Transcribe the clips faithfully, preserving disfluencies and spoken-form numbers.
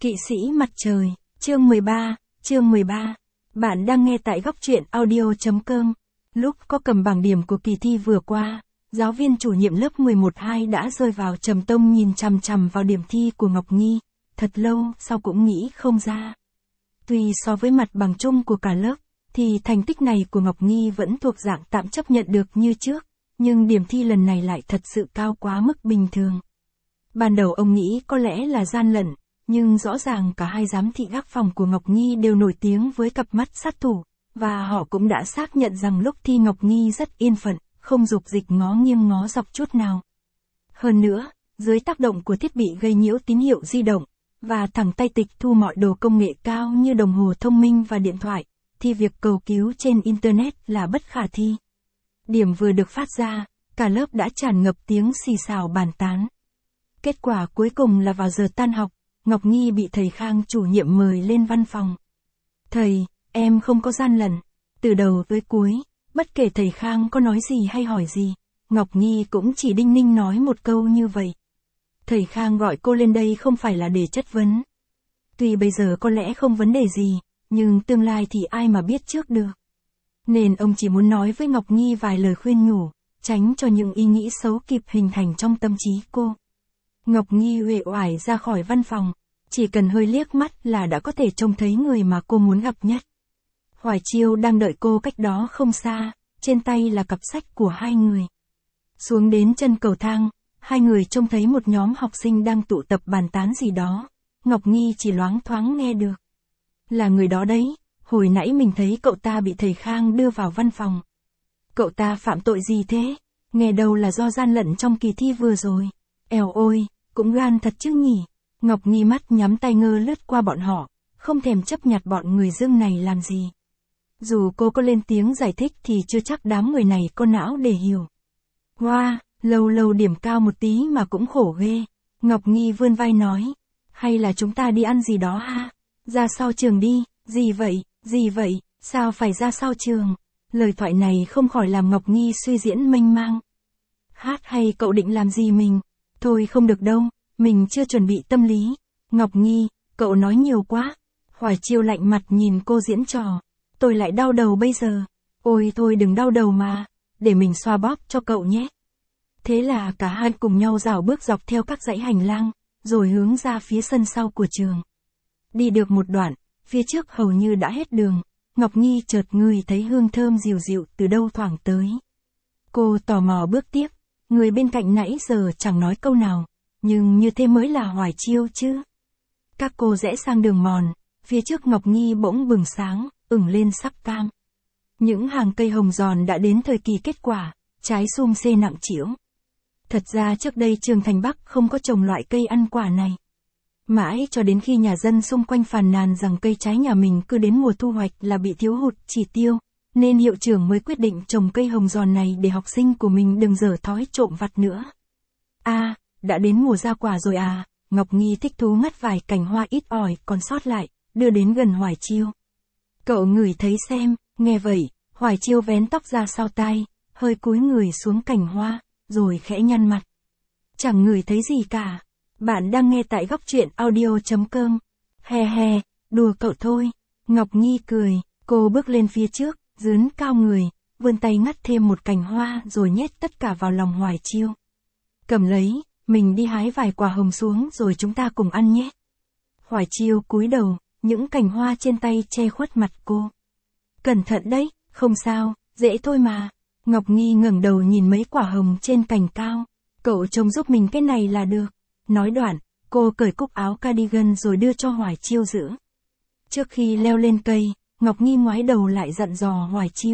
Kỵ sĩ mặt trời, chương mười ba, chương mười ba. Bạn đang nghe tại góc truyện audio.com. Lúc có cầm bảng điểm của kỳ thi vừa qua, giáo viên chủ nhiệm lớp mười một hai đã rơi vào trầm tông nhìn chằm chằm vào điểm thi của Ngọc Nhi, thật lâu sau cũng nghĩ không ra. Tuy so với mặt bằng chung của cả lớp, thì thành tích này của Ngọc Nhi vẫn thuộc dạng tạm chấp nhận được như trước, nhưng điểm thi lần này lại thật sự cao quá mức bình thường. Ban đầu ông nghĩ có lẽ là gian lận, nhưng rõ ràng cả hai giám thị gác phòng của Ngọc Nhi đều nổi tiếng với cặp mắt sát thủ, và họ cũng đã xác nhận rằng lúc thi Ngọc Nhi rất yên phận, không dục dịch ngó nghiêng ngó dọc chút nào. Hơn nữa, dưới tác động của thiết bị gây nhiễu tín hiệu di động, và thẳng tay tịch thu mọi đồ công nghệ cao như đồng hồ thông minh và điện thoại, thì việc cầu cứu trên Internet là bất khả thi. Điểm vừa được phát ra, cả lớp đã tràn ngập tiếng xì xào bàn tán. Kết quả cuối cùng là vào giờ tan học, Ngọc Nhi bị thầy Khang chủ nhiệm mời lên văn phòng. Thầy, em không có gian lận. Từ đầu tới cuối, bất kể thầy Khang có nói gì hay hỏi gì, Ngọc Nhi cũng chỉ đinh ninh nói một câu như vậy. Thầy Khang gọi cô lên đây không phải là để chất vấn. Tuy bây giờ có lẽ không vấn đề gì, nhưng tương lai thì ai mà biết trước được. Nên ông chỉ muốn nói với Ngọc Nhi vài lời khuyên nhủ, tránh cho những ý nghĩ xấu kịp hình thành trong tâm trí cô. Ngọc Nhi uể oải ra khỏi văn phòng, chỉ cần hơi liếc mắt là đã có thể trông thấy người mà cô muốn gặp nhất. Hoài Chiêu đang đợi cô cách đó không xa, trên tay là cặp sách của hai người. Xuống đến chân cầu thang, hai người trông thấy một nhóm học sinh đang tụ tập bàn tán gì đó, Ngọc Nhi chỉ loáng thoáng nghe được. Là người đó đấy, hồi nãy mình thấy cậu ta bị thầy Khang đưa vào văn phòng. Cậu ta phạm tội gì thế? Nghe đâu là do gian lận trong kỳ thi vừa rồi. Eo ôi, cũng gan thật chứ nhỉ. Ngọc Nhi mắt nhắm tay ngơ lướt qua bọn họ, không thèm chấp nhặt bọn người Dương này làm gì. Dù cô có lên tiếng giải thích thì chưa chắc đám người này có não để hiểu. Wow, lâu lâu điểm cao một tí mà cũng khổ ghê. Ngọc Nhi vươn vai nói, hay là chúng ta đi ăn gì đó ha? Ra sau trường đi. Gì vậy, gì vậy, sao phải ra sau trường? Lời thoại này không khỏi làm Ngọc Nhi suy diễn mênh mang. Hát hay cậu định làm gì mình? Thôi không được đâu, mình chưa chuẩn bị tâm lý. Ngọc Nhi, cậu nói nhiều quá. Hoài Chiêu lạnh mặt nhìn cô diễn trò. Tôi lại đau đầu bây giờ. Ôi thôi đừng đau đầu mà, để mình xoa bóp cho cậu nhé. Thế là cả hai cùng nhau rảo bước dọc theo các dãy hành lang, rồi hướng ra phía sân sau của trường. Đi được một đoạn, phía trước hầu như đã hết đường, Ngọc Nhi chợt ngửi thấy hương thơm dịu dịu từ đâu thoảng tới. Cô tò mò bước tiếp, người bên cạnh nãy giờ chẳng nói câu nào, nhưng như thế mới là Hoài Chiêu chứ. Các cô rẽ sang đường mòn, phía trước Ngọc Nhi bỗng bừng sáng, ửng lên sắc cam. Những hàng cây hồng giòn đã đến thời kỳ kết quả, trái sum xê nặng trĩu. Thật ra trước đây trường Thành Bắc không có trồng loại cây ăn quả này. Mãi cho đến khi nhà dân xung quanh phàn nàn rằng cây trái nhà mình cứ đến mùa thu hoạch là bị thiếu hụt chỉ tiêu, nên hiệu trưởng mới quyết định trồng cây hồng giòn này để học sinh của mình đừng dở thói trộm vặt nữa. À, đã đến mùa ra quả rồi à, Ngọc Nhi thích thú ngắt vài cành hoa ít ỏi còn sót lại, đưa đến gần Hoài Chiêu. Cậu ngửi thấy xem, nghe vậy, Hoài Chiêu vén tóc ra sau tai, hơi cúi người xuống cành hoa, rồi khẽ nhăn mặt. Chẳng ngửi thấy gì cả. Bạn đang nghe tại góc truyện audio.com. He he, đùa cậu thôi. Ngọc Nhi cười, cô bước lên phía trước, dướn cao người, vươn tay ngắt thêm một cành hoa rồi nhét tất cả vào lòng Hoài Chiêu. Cầm lấy, mình đi hái vài quả hồng xuống rồi chúng ta cùng ăn nhé. Hoài Chiêu cúi đầu, những cành hoa trên tay che khuất mặt cô. Cẩn thận đấy, không sao, dễ thôi mà. Ngọc Nhi ngẩng đầu nhìn mấy quả hồng trên cành cao. Cậu trông giúp mình cái này là được. Nói đoạn, cô cởi cúc áo cardigan rồi đưa cho Hoài Chiêu giữ. Trước khi leo lên cây, Ngọc Nhi ngoái đầu lại dặn dò Hoài Chiêu.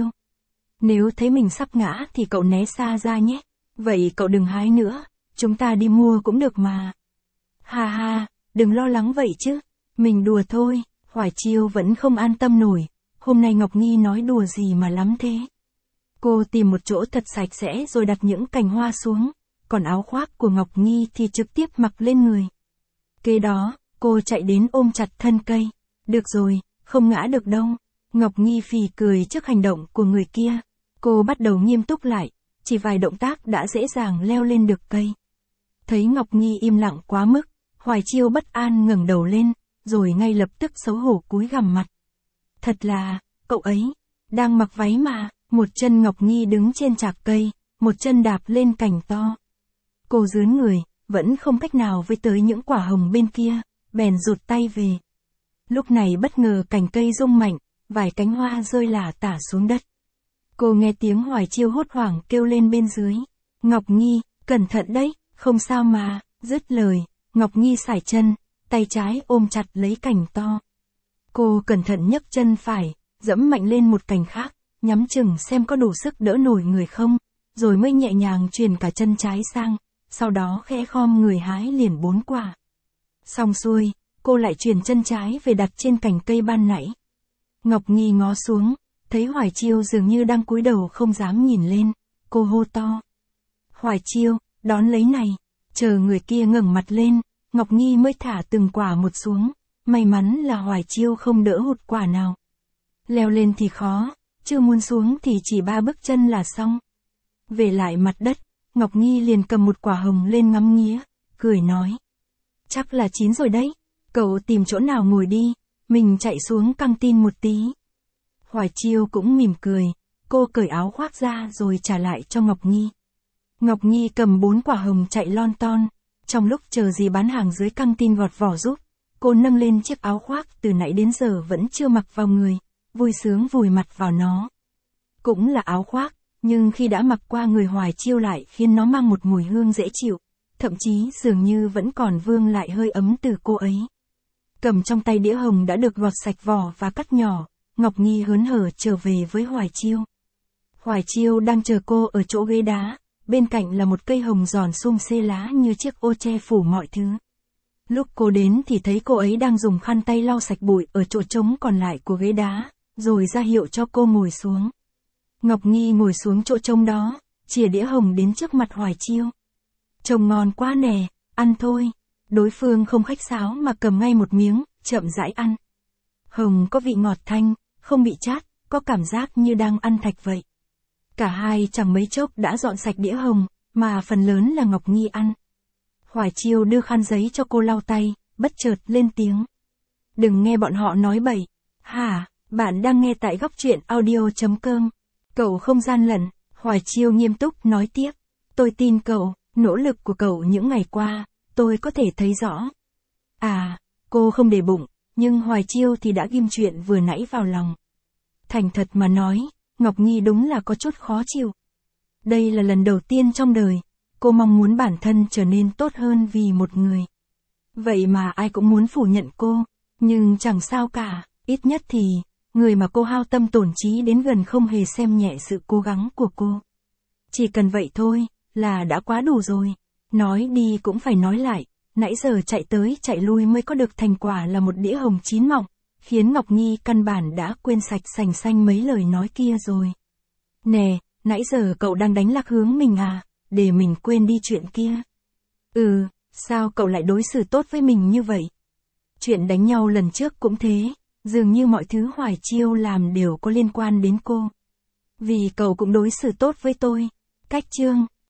Nếu thấy mình sắp ngã thì cậu né xa ra nhé. Vậy cậu đừng hái nữa, chúng ta đi mua cũng được mà. Ha ha, đừng lo lắng vậy chứ. Mình đùa thôi, Hoài Chiêu vẫn không an tâm nổi. Hôm nay Ngọc Nhi nói đùa gì mà lắm thế. Cô tìm một chỗ thật sạch sẽ rồi đặt những cành hoa xuống. Còn áo khoác của Ngọc Nhi thì trực tiếp mặc lên người. Kế đó, cô chạy đến ôm chặt thân cây. Được rồi, không ngã được đâu. Ngọc Nhi phì cười trước hành động của người kia. Cô bắt đầu nghiêm túc lại, chỉ vài động tác đã dễ dàng leo lên được cây. Thấy Ngọc Nhi im lặng quá mức, Hoài Chiêu bất an ngẩng đầu lên, rồi ngay lập tức xấu hổ cúi gằm mặt. Thật là, cậu ấy, đang mặc váy mà, một chân Ngọc Nhi đứng trên chạc cây, một chân đạp lên cành to. Cô dướn người, vẫn không cách nào với tới những quả hồng bên kia, bèn rụt tay về. Lúc này bất ngờ cành cây rung mạnh, vài cánh hoa rơi lả tả xuống đất. Cô nghe tiếng Hoài Chiêu hốt hoảng kêu lên bên dưới. Ngọc Nhi, cẩn thận đấy, không sao mà, dứt lời, Ngọc Nhi sải chân, tay trái ôm chặt lấy cành to. Cô cẩn thận nhấc chân phải, dẫm mạnh lên một cành khác, nhắm chừng xem có đủ sức đỡ nổi người không, rồi mới nhẹ nhàng truyền cả chân trái sang, sau đó khẽ khom người hái liền bốn quả. Xong xuôi, cô lại truyền chân trái về đặt trên cành cây ban nãy. Ngọc Nhi ngó xuống, thấy Hoài Chiêu dường như đang cúi đầu không dám nhìn lên, cô hô to. Hoài Chiêu, đón lấy này, chờ người kia ngẩng mặt lên, Ngọc Nhi mới thả từng quả một xuống, may mắn là Hoài Chiêu không đỡ hụt quả nào. Leo lên thì khó, chưa muốn xuống thì chỉ ba bước chân là xong. Về lại mặt đất, Ngọc Nhi liền cầm một quả hồng lên ngắm nghía, cười nói. Chắc là chín rồi đấy, cậu tìm chỗ nào ngồi đi, mình chạy xuống căng tin một tí. Hoài Chiêu cũng mỉm cười, cô cởi áo khoác ra rồi trả lại cho Ngọc Nhi. Ngọc Nhi cầm bốn quả hồng chạy lon ton, trong lúc chờ dì bán hàng dưới căng tin gọt vỏ giúp, cô nâng lên chiếc áo khoác từ nãy đến giờ vẫn chưa mặc vào người, vui sướng vùi mặt vào nó. Cũng là áo khoác, nhưng khi đã mặc qua người Hoài Chiêu lại khiến nó mang một mùi hương dễ chịu, thậm chí dường như vẫn còn vương lại hơi ấm từ cô ấy. Cầm trong tay đĩa hồng đã được gọt sạch vỏ và cắt nhỏ, Ngọc Nhi hớn hở trở về với Hoài Chiêu. Hoài Chiêu đang chờ cô ở chỗ ghế đá, bên cạnh là một cây hồng giòn sum xê lá như chiếc ô che phủ mọi thứ. Lúc cô đến thì thấy cô ấy đang dùng khăn tay lau sạch bụi ở chỗ trống còn lại của ghế đá, rồi ra hiệu cho cô ngồi xuống. Ngọc Nhi ngồi xuống chỗ trống đó, chìa đĩa hồng đến trước mặt Hoài Chiêu. Trông ngon quá nè, ăn thôi. Đối phương không khách sáo mà cầm ngay một miếng, chậm rãi ăn. Hồng có vị ngọt thanh, không bị chát, có cảm giác như đang ăn thạch vậy. Cả hai chẳng mấy chốc đã dọn sạch đĩa hồng, mà phần lớn là Ngọc Nhi ăn. Hoài Chiêu đưa khăn giấy cho cô lau tay, bất chợt lên tiếng. Đừng nghe bọn họ nói bậy. Hả, bạn đang nghe tại góc truyện audio chấm com. Cậu không gian lận, Hoài Chiêu nghiêm túc nói tiếp. Tôi tin cậu, nỗ lực của cậu những ngày qua, tôi có thể thấy rõ. À, cô không để bụng, nhưng Hoài Chiêu thì đã ghim chuyện vừa nãy vào lòng. Thành thật mà nói, Ngọc Nhi đúng là có chút khó chịu. Đây là lần đầu tiên trong đời, cô mong muốn bản thân trở nên tốt hơn vì một người. Vậy mà ai cũng muốn phủ nhận cô, nhưng chẳng sao cả, ít nhất thì, người mà cô hao tâm tổn trí đến gần không hề xem nhẹ sự cố gắng của cô. Chỉ cần vậy thôi, là đã quá đủ rồi. Nói đi cũng phải nói lại, nãy giờ chạy tới chạy lui mới có được thành quả là một đĩa hồng chín mọng, khiến Ngọc Nhi căn bản đã quên sạch sành xanh mấy lời nói kia rồi. Nè, nãy giờ cậu đang đánh lạc hướng mình à, để mình quên đi chuyện kia. Ừ, sao cậu lại đối xử tốt với mình như vậy? Chuyện đánh nhau lần trước cũng thế, dường như mọi thứ Hoài Chiêu làm đều có liên quan đến cô. Vì cậu cũng đối xử tốt với tôi. Cách chương